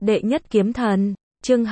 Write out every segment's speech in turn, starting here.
Đệ nhất kiếm thần, chương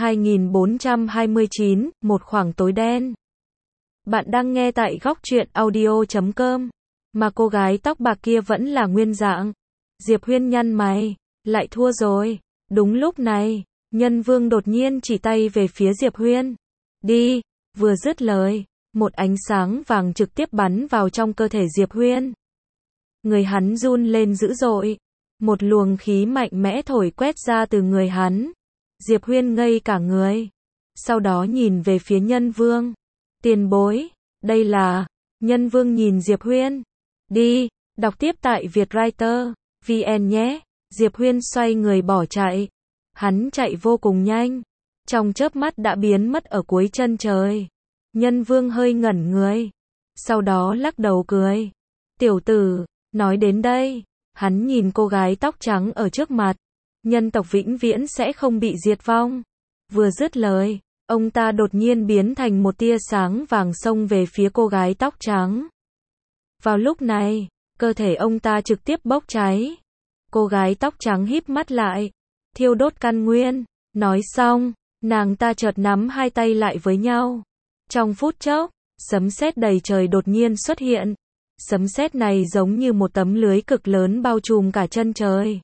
2429, một khoảng tối đen. Bạn đang nghe tại góc truyện audio.com, mà cô gái tóc bạc kia vẫn là nguyên dạng. Diệp Huyên nhăn mày, lại thua rồi. Đúng lúc này, Nhân Vương đột nhiên chỉ tay về phía Diệp Huyên. Đi, vừa dứt lời, một ánh sáng vàng trực tiếp bắn vào trong cơ thể Diệp Huyên. Người hắn run lên dữ dội. Một luồng khí mạnh mẽ thổi quét ra từ người hắn. Diệp Huyên ngây cả người. Sau đó nhìn về phía Nhân Vương. Tiền bối, đây là... Nhân Vương nhìn Diệp Huyên. Đi, đọc tiếp tại Vietwriter VN nhé. Diệp Huyên xoay người bỏ chạy. Hắn chạy vô cùng nhanh. Trong chớp mắt đã biến mất ở cuối chân trời. Nhân Vương hơi ngẩn người. Sau đó lắc đầu cười. Tiểu tử, nói đến đây. Hắn nhìn cô gái tóc trắng ở trước mặt. Nhân tộc vĩnh viễn sẽ không bị diệt vong. Vừa dứt lời, ông ta đột nhiên biến thành một tia sáng vàng xông về phía cô gái tóc trắng. Vào lúc này, cơ thể ông ta trực tiếp bốc cháy. Cô gái tóc trắng híp mắt lại, thiêu đốt căn nguyên. Nói xong, nàng ta chợt nắm hai tay lại với nhau. Trong phút chốc, sấm sét đầy trời đột nhiên xuất hiện. Sấm sét này giống như một tấm lưới cực lớn bao trùm cả chân trời.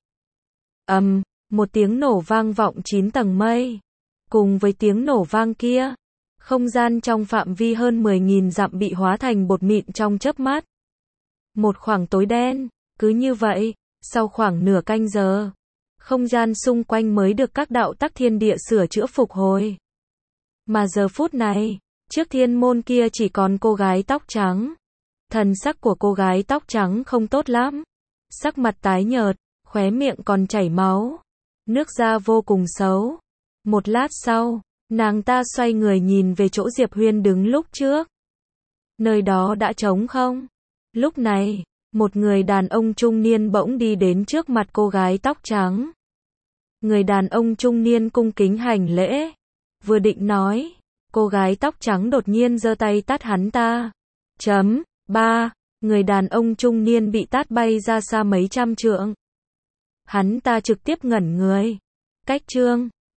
Một tiếng nổ vang vọng 9 tầng mây. Cùng với tiếng nổ vang kia, không gian trong phạm vi hơn 10.000 dặm bị hóa thành bột mịn trong chớp mắt. Một khoảng tối đen, cứ như vậy, sau khoảng nửa canh giờ, không gian xung quanh mới được các đạo tắc thiên địa sửa chữa phục hồi. Mà giờ phút này, trước thiên môn kia chỉ còn cô gái tóc trắng. Thần sắc của cô gái tóc trắng không tốt lắm. Sắc mặt tái nhợt, khóe miệng còn chảy máu. Nước da vô cùng xấu. Một lát sau, nàng ta xoay người nhìn về chỗ Diệp Huyên đứng lúc trước. Nơi đó đã trống không. Lúc này, một người đàn ông trung niên bỗng đi đến trước mặt cô gái tóc trắng. Người đàn ông trung niên cung kính hành lễ. Vừa định nói, cô gái tóc trắng đột nhiên giơ tay tát hắn ta. Người đàn ông trung niên bị tát bay ra xa mấy trăm trượng. Hắn ta trực tiếp ngẩn người. Cách chương